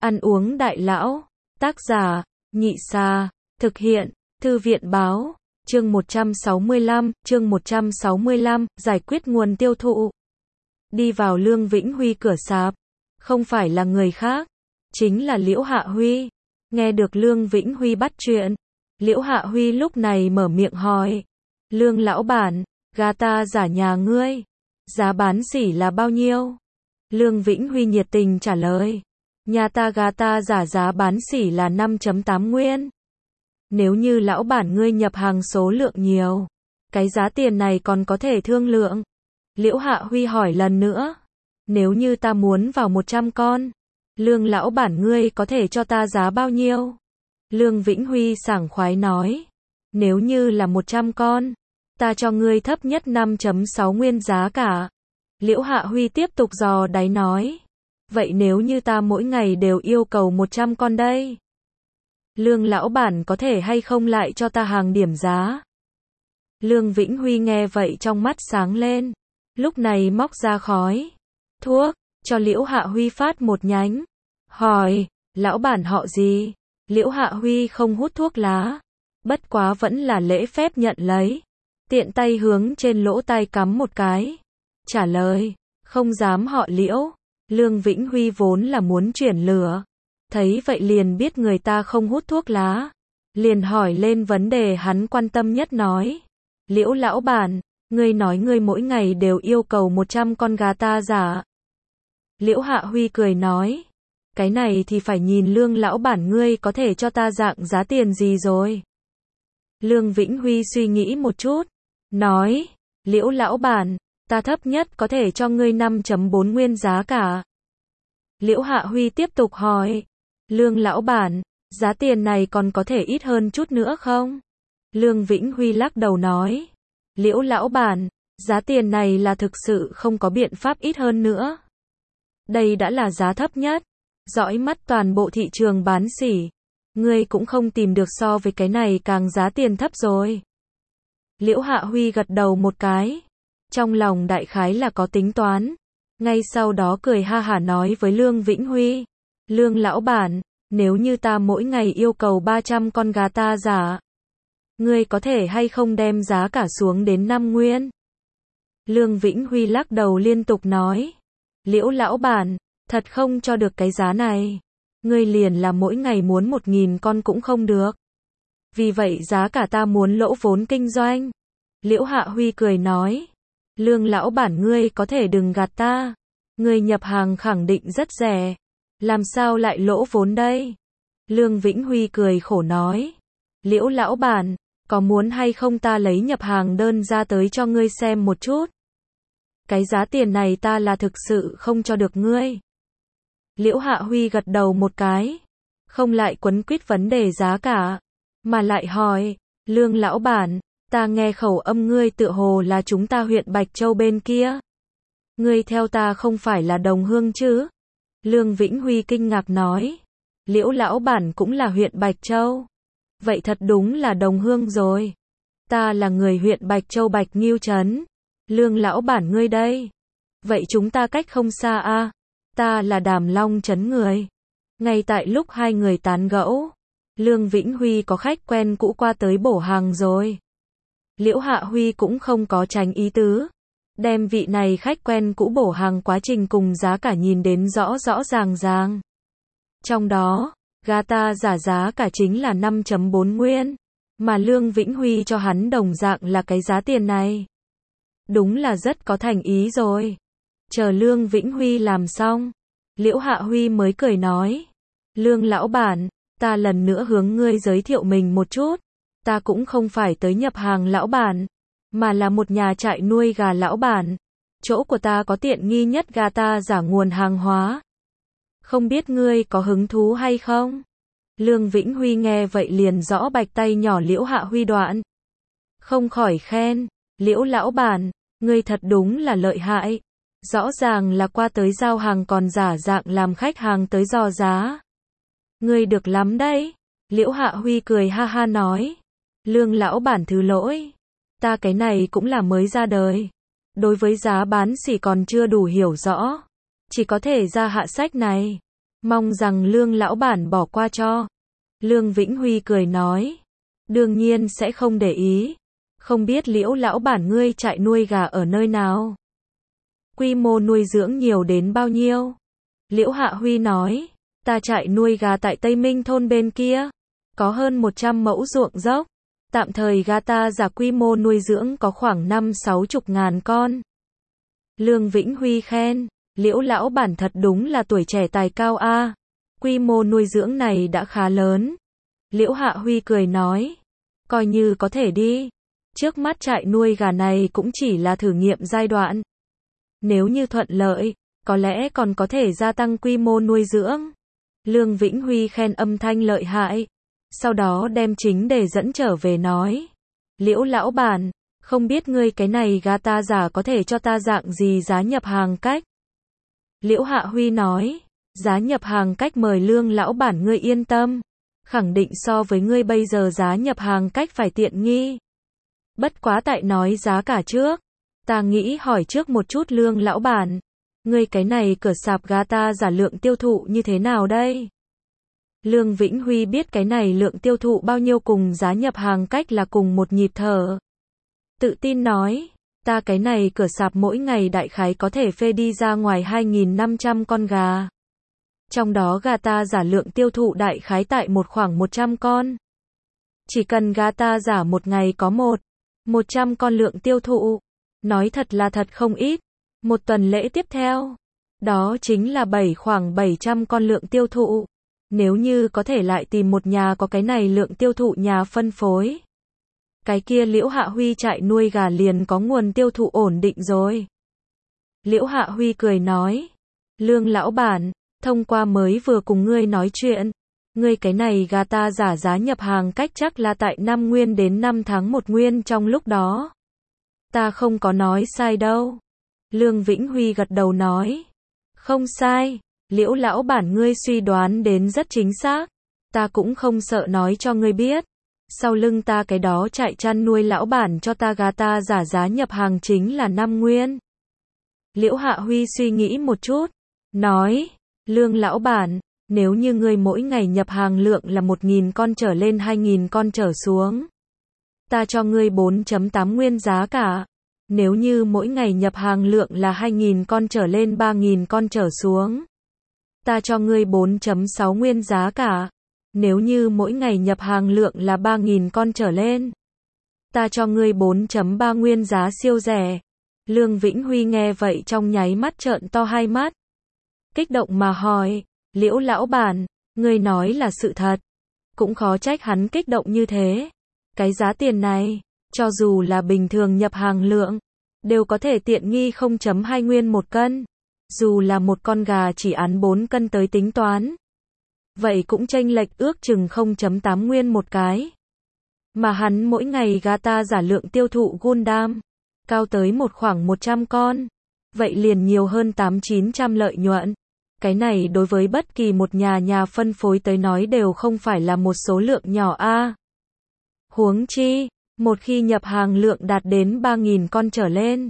Ăn uống đại lão. Tác giả, Nhị Sa. Thực hiện, Thư viện báo. Chương 165, giải quyết nguồn tiêu thụ. Đi vào Lương Vĩnh Huy cửa sạp. Không phải là người khác, chính là Liễu Hạ Huy. Nghe được Lương Vĩnh Huy bắt chuyện, Liễu Hạ Huy lúc này mở miệng hỏi. Lương lão bản, gà ta giả nhà ngươi, giá bán xỉ là bao nhiêu? Lương Vĩnh Huy nhiệt tình trả lời. Nhà ta gà ta giả giá bán xỉ là 5.8 nguyên. Nếu như lão bản ngươi nhập hàng số lượng nhiều, cái giá tiền này còn có thể thương lượng. Liễu Hạ Huy hỏi lần nữa. Nếu như ta muốn vào 100 con, Lương lão bản ngươi có thể cho ta giá bao nhiêu? Lương Vĩnh Huy sảng khoái nói. Nếu như là 100 con, ta cho ngươi thấp nhất 5.6 nguyên giá cả. Liễu Hạ Huy tiếp tục dò đáy nói. Vậy nếu như ta mỗi ngày đều yêu cầu 100 con đây? Lương lão bản có thể hay không lại cho ta hàng điểm giá? Lương Vĩnh Huy nghe vậy trong mắt sáng lên. Lúc này móc ra khói thuốc, cho Liễu Hạ Huy phát một nhánh. Hỏi, lão bản họ gì? Liễu Hạ Huy không hút thuốc lá, bất quá vẫn là lễ phép nhận lấy. Tiện tay hướng trên lỗ tai cắm một cái. Trả lời, không dám họ Liễu. Lương Vĩnh Huy vốn là muốn chuyển lửa. Thấy vậy liền biết người ta không hút thuốc lá. Liền hỏi lên vấn đề hắn quan tâm nhất nói. Liễu lão bản, ngươi nói ngươi mỗi ngày đều yêu cầu 100 con gà ta giả. Liễu Hạ Huy cười nói. Cái này thì phải nhìn Lương lão bản ngươi có thể cho ta dạng giá tiền gì rồi. Lương Vĩnh Huy suy nghĩ một chút. Nói, Liễu lão bản, ta thấp nhất có thể cho ngươi 5.4 nguyên giá cả. Liễu Hạ Huy tiếp tục hỏi. Lương lão bản, giá tiền này còn có thể ít hơn chút nữa không? Lương Vĩnh Huy lắc đầu nói. Liễu lão bản, giá tiền này là thực sự không có biện pháp ít hơn nữa. Đây đã là giá thấp nhất. Dõi mắt toàn bộ thị trường bán sỉ, ngươi cũng không tìm được so với cái này càng giá tiền thấp rồi. Liễu Hạ Huy gật đầu một cái. Trong lòng đại khái là có tính toán. Ngay sau đó cười ha hả nói với Lương Vĩnh Huy. Lương lão bản, nếu như ta mỗi ngày yêu cầu 300 con gà ta giả, ngươi có thể hay không đem giá cả xuống đến 5 nguyên? Lương Vĩnh Huy lắc đầu liên tục nói. Liễu lão bản, thật không cho được cái giá này. Ngươi liền là mỗi ngày muốn 1.000 con cũng không được. Vì vậy giá cả ta muốn lỗ vốn kinh doanh. Liễu Hạ Huy cười nói. Lương lão bản ngươi có thể đừng gạt ta. Ngươi nhập hàng khẳng định rất rẻ. Làm sao lại lỗ vốn đây? Lương Vĩnh Huy cười khổ nói. Liễu lão bản, có muốn hay không ta lấy nhập hàng đơn ra tới cho ngươi xem một chút? Cái giá tiền này ta là thực sự không cho được ngươi. Liễu Hạ Huy gật đầu một cái. Không lại quấn quýt vấn đề giá cả. Mà lại hỏi. Lương lão bản, ta nghe khẩu âm ngươi tựa hồ là chúng ta huyện Bạch Châu bên kia. Ngươi theo ta không phải là đồng hương chứ? Lương Vĩnh Huy kinh ngạc nói. Liễu lão bản cũng là huyện Bạch Châu. Vậy thật đúng là đồng hương rồi. Ta là người huyện Bạch Châu Bạch Nghiêu Trấn. Lương lão bản ngươi đây. Vậy chúng ta cách không xa a. Ta là Đàm Long Trấn người. Ngay tại lúc hai người tán gẫu, Lương Vĩnh Huy có khách quen cũ qua tới bổ hàng rồi. Liễu Hạ Huy cũng không có tránh ý tứ. Đem vị này khách quen cũ bổ hàng quá trình cùng giá cả nhìn đến rõ rõ ràng ràng. Trong đó, gà ta giả giá cả chính là 5.4 nguyên. Mà Lương Vĩnh Huy cho hắn đồng dạng là cái giá tiền này. Đúng là rất có thành ý rồi. Chờ Lương Vĩnh Huy làm xong, Liễu Hạ Huy mới cười nói. Lương lão bản, ta lần nữa hướng ngươi giới thiệu mình một chút. Ta cũng không phải tới nhập hàng lão bản, mà là một nhà trại nuôi gà lão bản. Chỗ của ta có tiện nghi nhất gà ta giả nguồn hàng hóa. Không biết ngươi có hứng thú hay không? Lương Vĩnh Huy nghe vậy liền rõ bạch tay nhỏ Liễu Hạ Huy đoạn. Không khỏi khen. Liễu lão bản, ngươi thật đúng là lợi hại. Rõ ràng là qua tới giao hàng còn giả dạng làm khách hàng tới dò giá. Ngươi được lắm đấy. Liễu Hạ Huy cười ha ha nói. Lương lão bản thứ lỗi. Ta cái này cũng là mới ra đời. Đối với giá bán xỉ còn chưa đủ hiểu rõ. Chỉ có thể ra hạ sách này. Mong rằng Lương lão bản bỏ qua cho. Lương Vĩnh Huy cười nói. Đương nhiên sẽ không để ý. Không biết Liễu lão bản ngươi trại nuôi gà ở nơi nào? Quy mô nuôi dưỡng nhiều đến bao nhiêu? Liễu Hạ Huy nói. Ta trại nuôi gà tại Tây Minh thôn bên kia. Có hơn 100 mẫu ruộng dốc. Tạm thời gà ta giả quy mô nuôi dưỡng có khoảng 5-60 ngàn con. Lương Vĩnh Huy khen. Liễu lão bản thật đúng là tuổi trẻ tài cao a. Quy mô nuôi dưỡng này đã khá lớn. Liễu Hạ Huy cười nói. Coi như có thể đi. Trước mắt trại nuôi gà này cũng chỉ là thử nghiệm giai đoạn. Nếu như thuận lợi, có lẽ còn có thể gia tăng quy mô nuôi dưỡng. Lương Vĩnh Huy khen âm thanh lợi hại. Sau đó đem chính để dẫn trở về nói. Liễu lão bản, không biết ngươi cái này gà ta giả có thể cho ta dạng gì giá nhập hàng cách? Liễu Hạ Huy nói. Giá nhập hàng cách mời Lương lão bản ngươi yên tâm. Khẳng định so với ngươi bây giờ giá nhập hàng cách phải tiện nghi. Bất quá tại nói giá cả trước. Ta nghĩ hỏi trước một chút Lương lão bản. Ngươi cái này cửa sạp gà ta giả lượng tiêu thụ như thế nào đây? Lương Vĩnh Huy biết cái này lượng tiêu thụ bao nhiêu cùng giá nhập hàng cách là cùng một nhịp thở. Tự tin nói, ta cái này cửa sạp mỗi ngày đại khái có thể phê đi ra ngoài 2.500 con gà. Trong đó gà ta giả lượng tiêu thụ đại khái tại khoảng 100 con. Chỉ cần gà ta giả một ngày có 100 con lượng tiêu thụ. Nói thật là thật không ít. Một tuần lễ tiếp theo. Đó chính là khoảng 700 con lượng tiêu thụ. Nếu như có thể lại tìm một nhà có cái này lượng tiêu thụ nhà phân phối. Cái kia Liễu Hạ Huy trại nuôi gà liền có nguồn tiêu thụ ổn định rồi. Liễu Hạ Huy cười nói. Lương lão bản, thông qua mới vừa cùng ngươi nói chuyện. Ngươi cái này gà ta giả giá nhập hàng cách chắc là tại 5 nguyên đến 5 tháng 1 nguyên trong lúc đó. Ta không có nói sai đâu. Lương Vĩnh Huy gật đầu nói. Không sai. Liễu lão bản ngươi suy đoán đến rất chính xác. Ta cũng không sợ nói cho ngươi biết. Sau lưng ta cái đó trại chăn nuôi lão bản cho ta gà ta giả giá nhập hàng chính là 5 nguyên. Liễu Hạ Huy suy nghĩ một chút. Nói. Lương lão bản, nếu như ngươi mỗi ngày nhập hàng lượng là 1.000 con trở lên 2.000 con trở xuống. Ta cho ngươi 4.8 nguyên giá cả. Nếu như mỗi ngày nhập hàng lượng là 2.000 con trở lên 3.000 con trở xuống. Ta cho ngươi 4.6 nguyên giá cả. Nếu như mỗi ngày nhập hàng lượng là 3.000 con trở lên. Ta cho ngươi 4.3 nguyên giá siêu rẻ. Lương Vĩnh Huy nghe vậy trong nháy mắt trợn to hai mắt. Kích động mà hỏi, Liễu lão bản, ngươi nói là sự thật. Cũng khó trách hắn kích động như thế. Cái giá tiền này, cho dù là bình thường nhập hàng lượng, đều có thể tiện nghi 0.2 nguyên một cân. Dù là một con gà chỉ ăn 4 cân tới tính toán. Vậy cũng chênh lệch ước chừng 0.8 nguyên một cái. Mà hắn mỗi ngày gà ta giả lượng tiêu thụ Gundam, cao tới khoảng 100 con. Vậy liền nhiều hơn 800-900 lợi nhuận. Cái này đối với bất kỳ một nhà phân phối tới nói đều không phải là một số lượng nhỏ a. Huống chi, một khi nhập hàng lượng đạt đến 3.000 con trở lên.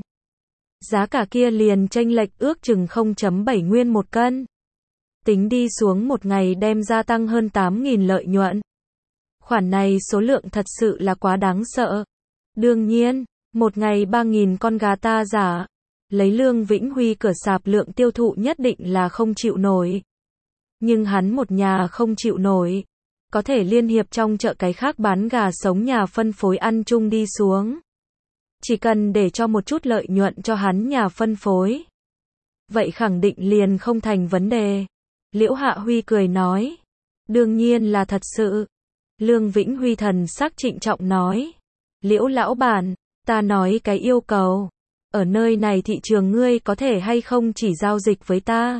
Giá cả kia liền chênh lệch ước chừng 0.7 nguyên một cân. Tính đi xuống một ngày đem gia tăng hơn 8.000 lợi nhuận. Khoản này số lượng thật sự là quá đáng sợ. Đương nhiên, một ngày 3.000 con gà ta giả. Lấy Lương Vĩnh Huy cửa sạp lượng tiêu thụ nhất định là không chịu nổi. Nhưng hắn một nhà không chịu nổi. Có thể liên hiệp trong chợ cái khác bán gà sống nhà phân phối ăn chung đi xuống. Chỉ cần để cho một chút lợi nhuận cho hắn nhà phân phối. Vậy khẳng định liền không thành vấn đề. Liễu Hạ Huy cười nói. Đương nhiên là thật sự. Lương Vĩnh Huy thần sắc trịnh trọng nói. Liễu lão bản, ta nói cái yêu cầu. Ở nơi này thị trường ngươi có thể hay không chỉ giao dịch với ta.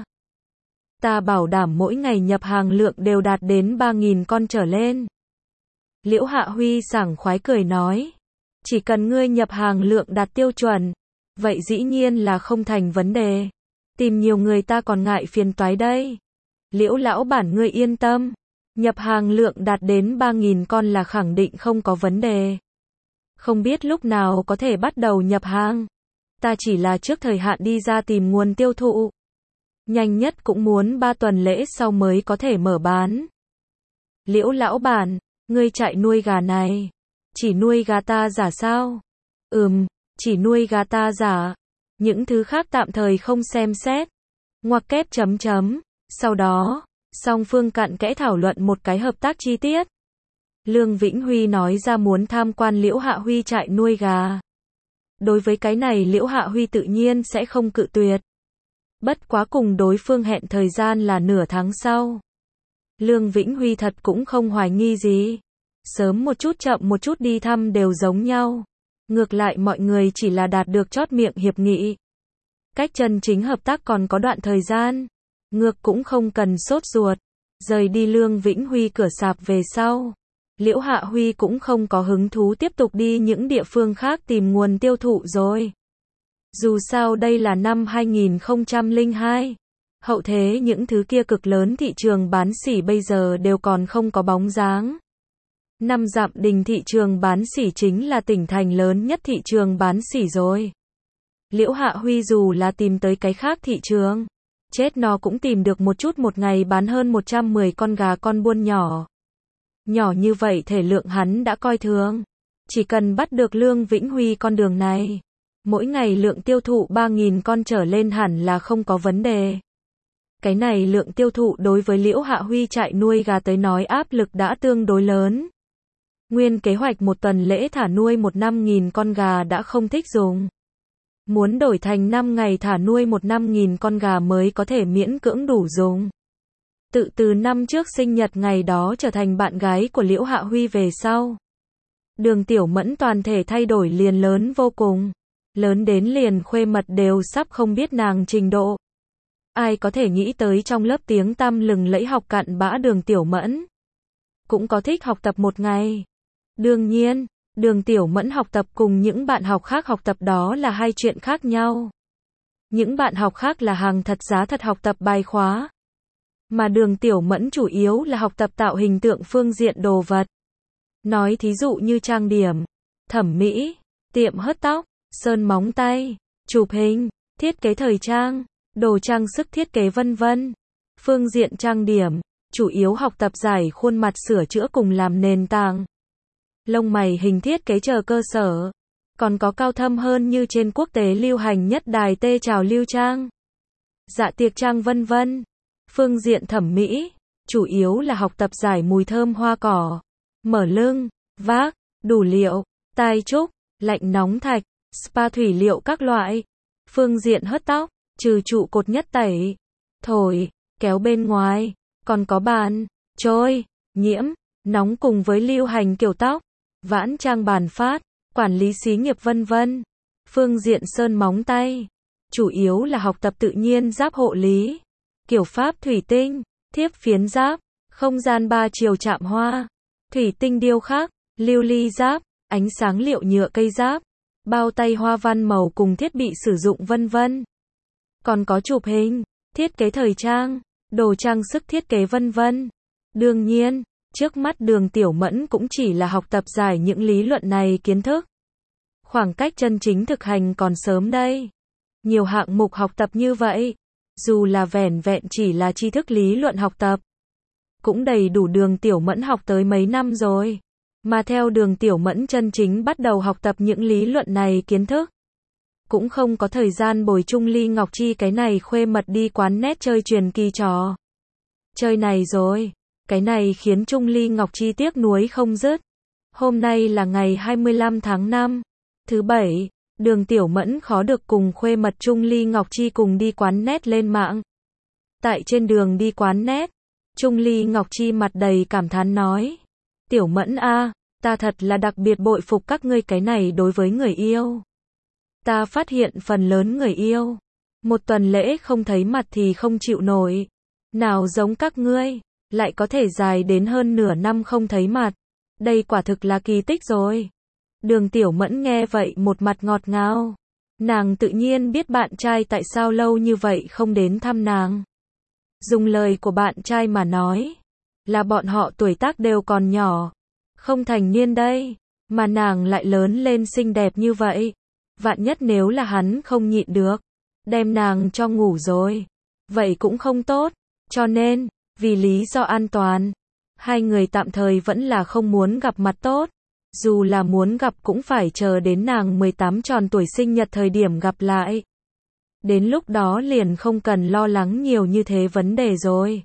Ta bảo đảm mỗi ngày nhập hàng lượng đều đạt đến 3.000 con trở lên. Liễu Hạ Huy sảng khoái cười nói. Chỉ cần ngươi nhập hàng lượng đạt tiêu chuẩn. Vậy dĩ nhiên là không thành vấn đề. Tìm nhiều người ta còn ngại phiền toái đây. Liễu lão bản ngươi yên tâm. Nhập hàng lượng đạt đến 3.000 con là khẳng định không có vấn đề. Không biết lúc nào có thể bắt đầu nhập hàng. Ta chỉ là trước thời hạn đi ra tìm nguồn tiêu thụ. Nhanh nhất cũng muốn 3 tuần lễ sau mới có thể mở bán. Liễu lão bản, ngươi chạy nuôi gà này. Chỉ nuôi gà ta giả sao? Chỉ nuôi gà ta giả. Những thứ khác tạm thời không xem xét. Ngoặc kép chấm chấm. Sau đó, song phương cặn kẽ thảo luận một cái hợp tác chi tiết. Lương Vĩnh Huy nói ra muốn tham quan Liễu Hạ Huy trại nuôi gà. Đối với cái này Liễu Hạ Huy tự nhiên sẽ không cự tuyệt. Bất quá cùng đối phương hẹn thời gian là nửa tháng sau. Lương Vĩnh Huy thật cũng không hoài nghi gì. Sớm một chút chậm một chút đi thăm đều giống nhau. Ngược lại mọi người chỉ là đạt được chót miệng hiệp nghị. Cách chân chính hợp tác còn có đoạn thời gian. Ngược cũng không cần sốt ruột. Rời đi Lương Vĩnh Huy cửa sạp về sau. Liễu Hạ Huy cũng không có hứng thú tiếp tục đi những địa phương khác tìm nguồn tiêu thụ rồi. Dù sao đây là năm 2002. Hậu thế những thứ kia cực lớn thị trường bán sỉ bây giờ đều còn không có bóng dáng. Năm Dạm Đình thị trường bán sỉ chính là tỉnh thành lớn nhất thị trường bán sỉ rồi. Liễu Hạ Huy dù là tìm tới cái khác thị trường, chết nó cũng tìm được một chút một ngày bán hơn 110 con gà con buôn nhỏ. Nhỏ như vậy thể lượng hắn đã coi thường. Chỉ cần bắt được Lương Vĩnh Huy con đường này, mỗi ngày lượng tiêu thụ 3.000 con trở lên hẳn là không có vấn đề. Cái này lượng tiêu thụ đối với Liễu Hạ Huy trại nuôi gà tới nói áp lực đã tương đối lớn. Nguyên kế hoạch một tuần lễ thả nuôi 5.000 con gà đã không thích dùng. Muốn đổi thành 5 ngày thả nuôi 5.000 con gà mới có thể miễn cưỡng đủ dùng. Từ năm trước sinh nhật ngày đó trở thành bạn gái của Liễu Hạ Huy về sau. Đường Tiểu Mẫn toàn thể thay đổi liền lớn vô cùng. Lớn đến liền khuê mật đều sắp không biết nàng trình độ. Ai có thể nghĩ tới trong lớp tiếng tăm lừng lẫy học cặn bã Đường Tiểu Mẫn. Cũng có thích học tập một ngày. Đương nhiên, Đường Tiểu Mẫn học tập cùng những bạn học khác học tập đó là hai chuyện khác nhau. Những bạn học khác là hàng thật giá thật học tập bài khóa. Mà Đường Tiểu Mẫn chủ yếu là học tập tạo hình tượng phương diện đồ vật. Nói thí dụ như trang điểm, thẩm mỹ, tiệm hớt tóc, sơn móng tay, chụp hình, thiết kế thời trang, đồ trang sức thiết kế vân vân. Phương diện trang điểm, chủ yếu học tập giải khuôn mặt sửa chữa cùng làm nền tảng. Lông mày hình thiết kế chờ cơ sở. Còn có cao thâm hơn như trên quốc tế lưu hành nhất đài tê trào lưu trang, dạ tiệc trang vân vân. Phương diện thẩm mỹ, chủ yếu là học tập giải mùi thơm hoa cỏ, mở lưng, vác, đủ liệu, tai trúc, lạnh nóng thạch, spa thủy liệu các loại. Phương diện hớt tóc, trừ trụ cột nhất tẩy, thổi, kéo bên ngoài, còn có bàn, trôi, nhiễm, nóng cùng với lưu hành kiểu tóc, vãn trang bàn phát, quản lý xí nghiệp vân vân. Phương diện sơn móng tay, chủ yếu là học tập tự nhiên giáp hộ lý, kiểu pháp thủy tinh, thiếp phiến giáp, không gian 3 chiều chạm hoa, thủy tinh điêu khắc, lưu ly giáp, ánh sáng liệu nhựa cây giáp, bao tay hoa văn màu cùng thiết bị sử dụng vân vân. Còn có chụp hình, thiết kế thời trang, đồ trang sức thiết kế vân vân. Đương nhiên, trước mắt Đường Tiểu Mẫn cũng chỉ là học tập giải những lý luận này kiến thức. Khoảng cách chân chính thực hành còn sớm đây. Nhiều hạng mục học tập như vậy, dù là vẻn vẹn chỉ là tri thức lý luận học tập, cũng đầy đủ Đường Tiểu Mẫn học tới mấy năm rồi. Mà theo Đường Tiểu Mẫn chân chính bắt đầu học tập những lý luận này kiến thức, cũng không có thời gian bồi Trung Ly Ngọc Chi cái này khuê mật đi quán net chơi truyền kỳ trò chơi này rồi. Cái này khiến Trung Ly Ngọc Chi tiếc nuối không dứt. Hôm nay là ngày 25 tháng 5, thứ Bảy, Đường Tiểu Mẫn khó được cùng khuê mật Trung Ly Ngọc Chi cùng đi quán net lên mạng. Tại trên đường đi quán net, Trung Ly Ngọc Chi mặt đầy cảm thán nói: Tiểu Mẫn a, ta thật là đặc biệt bội phục các ngươi cái này đối với người yêu. Ta phát hiện phần lớn người yêu, một tuần lễ không thấy mặt thì không chịu nổi. Nào giống các ngươi, lại có thể dài đến hơn nửa năm không thấy mặt. Đây quả thực là kỳ tích rồi. Đường Tiểu Mẫn nghe vậy một mặt ngọt ngào. Nàng tự nhiên biết bạn trai tại sao lâu như vậy không đến thăm nàng. Dùng lời của bạn trai mà nói, là bọn họ tuổi tác đều còn nhỏ, không thành niên đây, mà nàng lại lớn lên xinh đẹp như vậy. Vạn nhất nếu là hắn không nhịn được, đem nàng cho ngủ rồi, vậy cũng không tốt. Cho nên, vì lý do an toàn, hai người tạm thời vẫn là không muốn gặp mặt tốt. Dù là muốn gặp cũng phải chờ đến nàng 18 tròn tuổi sinh nhật thời điểm gặp lại. Đến lúc đó liền không cần lo lắng nhiều như thế vấn đề rồi.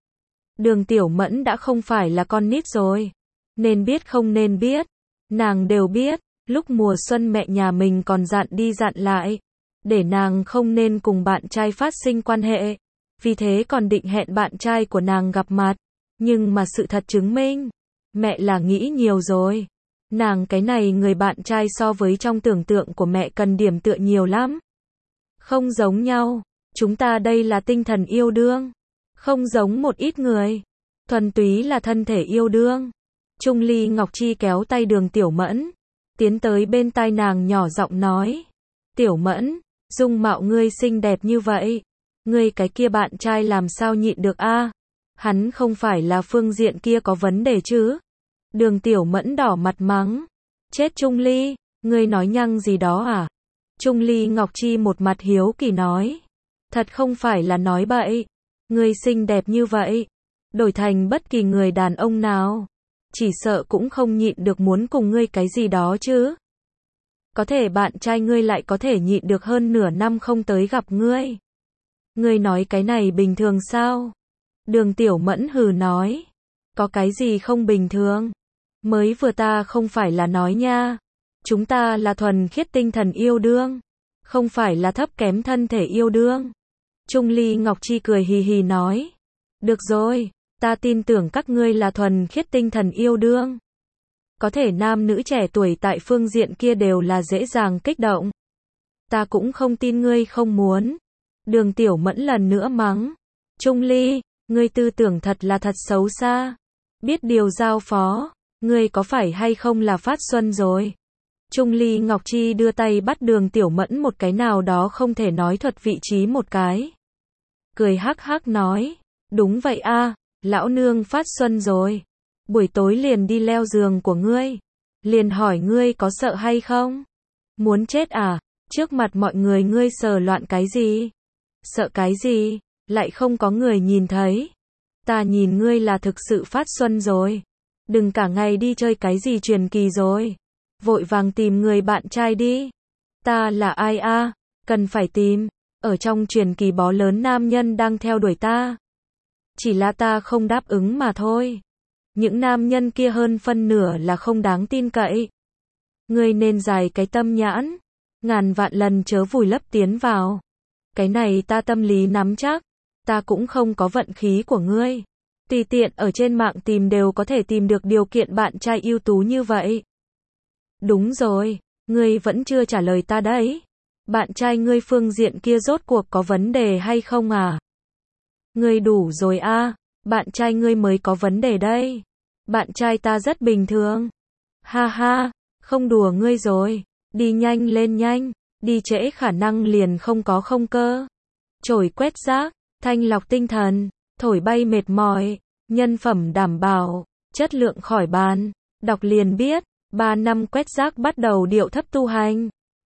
Đường Tiểu Mẫn đã không phải là con nít rồi. Nên biết không nên biết. Nàng đều biết, lúc mùa xuân mẹ nhà mình còn dặn đi dặn lại. Để nàng không nên cùng bạn trai phát sinh quan hệ. Vì thế còn định hẹn bạn trai của nàng gặp mặt. Nhưng mà sự thật chứng minh, mẹ là nghĩ nhiều rồi. Nàng cái này người bạn trai so với trong tưởng tượng của mẹ cần điểm tựa nhiều lắm. Không giống nhau, chúng ta đây là tinh thần yêu đương. Không giống một ít người, thuần túy là thân thể yêu đương. Trung Ly Ngọc Chi kéo tay Đường Tiểu Mẫn, tiến tới bên tai nàng nhỏ giọng nói. Tiểu Mẫn, dung mạo ngươi xinh đẹp như vậy, ngươi cái kia bạn trai làm sao nhịn được a? Hắn không phải là phương diện kia có vấn đề chứ? Đường Tiểu Mẫn đỏ mặt mắng. Chết Trung Ly, ngươi nói nhăng gì đó à? Trung Ly Ngọc Chi một mặt hiếu kỳ nói. Thật không phải là nói bậy. Ngươi xinh đẹp như vậy, đổi thành bất kỳ người đàn ông nào, chỉ sợ cũng không nhịn được muốn cùng ngươi cái gì đó chứ. Có thể bạn trai ngươi lại có thể nhịn được hơn nửa năm không tới gặp ngươi. Ngươi nói cái này bình thường sao? Đường Tiểu Mẫn hừ nói. Có cái gì không bình thường? Mới vừa ta không phải là nói nha. Chúng ta là thuần khiết tinh thần yêu đương, không phải là thấp kém thân thể yêu đương. Trung Ly Ngọc Chi cười hì hì nói. Được rồi, ta tin tưởng các ngươi là thuần khiết tinh thần yêu đương. Có thể nam nữ trẻ tuổi tại phương diện kia đều là dễ dàng kích động. Ta cũng không tin ngươi không muốn. Đường Tiểu Mẫn lần nữa mắng. Trung Ly, ngươi tư tưởng thật là thật xấu xa. Biết điều giao phó, ngươi có phải hay không là phát xuân rồi? Trung Ly Ngọc Chi đưa tay bắt Đường Tiểu Mẫn một cái nào đó không thể nói thuật vị trí một cái. Cười hắc hắc nói, đúng vậy a, lão nương phát xuân rồi. Buổi tối liền đi leo giường của ngươi. Liền hỏi ngươi có sợ hay không? Muốn chết à? Trước mặt mọi người ngươi sờ loạn cái gì? Sợ cái gì? Lại không có người nhìn thấy. Ta nhìn ngươi là thực sự phát xuân rồi. Đừng cả ngày đi chơi cái gì truyền kỳ rồi. Vội vàng tìm người bạn trai đi. Ta là ai a? Cần phải tìm. Ở trong truyền kỳ bó lớn nam nhân đang theo đuổi ta. Chỉ là ta không đáp ứng mà thôi. Những nam nhân kia hơn phân nửa là không đáng tin cậy. Ngươi nên dài cái tâm nhãn. Ngàn vạn lần chớ vùi lấp tiến vào. Cái này ta tâm lý nắm chắc. Ta cũng không có vận khí của ngươi. Tùy tiện ở trên mạng tìm đều có thể tìm được điều kiện bạn trai ưu tú như vậy. Đúng rồi, ngươi vẫn chưa trả lời ta đấy. Bạn trai ngươi phương diện kia rốt cuộc có vấn đề hay không à? Ngươi đủ rồi a, bạn trai ngươi mới có vấn đề đây. Bạn trai ta rất bình thường. Ha ha, không đùa ngươi rồi. Đi nhanh lên nhanh, đi trễ khả năng liền không có không cơ. Chổi quét rác, thanh lọc tinh thần, thổi bay mệt mỏi, nhân phẩm đảm bảo, chất lượng khỏi bàn. Đọc liền biết, 3 năm quét rác bắt đầu điệu thấp tu hành.